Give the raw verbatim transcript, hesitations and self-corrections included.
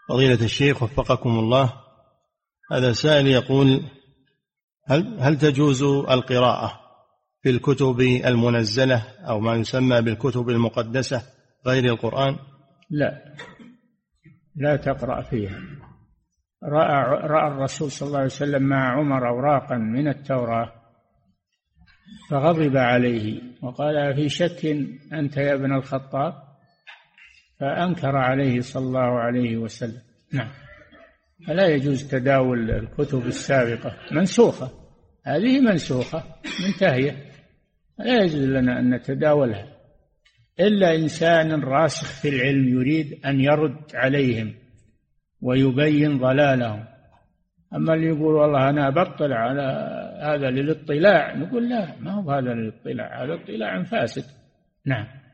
فضيلة الشيخ وفقكم الله، هذا سائل يقول: هل هل تجوز القراءة في الكتب المنزلة أو ما يسمى بالكتب المقدسة غير القرآن؟ لا، لا تقرأ فيها. رأى, رأى الرسول صلى الله عليه وسلم مع عمر أوراقا من التوراة فغضب عليه وقال: في شك أنت يا ابن الخطاب؟ فأنكر عليه صلى الله عليه وسلم. نعم. فلا يجوز تداول الكتب السابقة، منسوخة، هذه منسوخة منتهية، لا يجوز لنا أن نتداولها إلا إنسان راسخ في العلم يريد أن يرد عليهم ويبين ضلالهم. أما اللي يقول والله أنا أبطل على هذا للاطلاع، نقول لا، ما هو هذا للاطلاع، هذا اطلاع فاسد. نعم.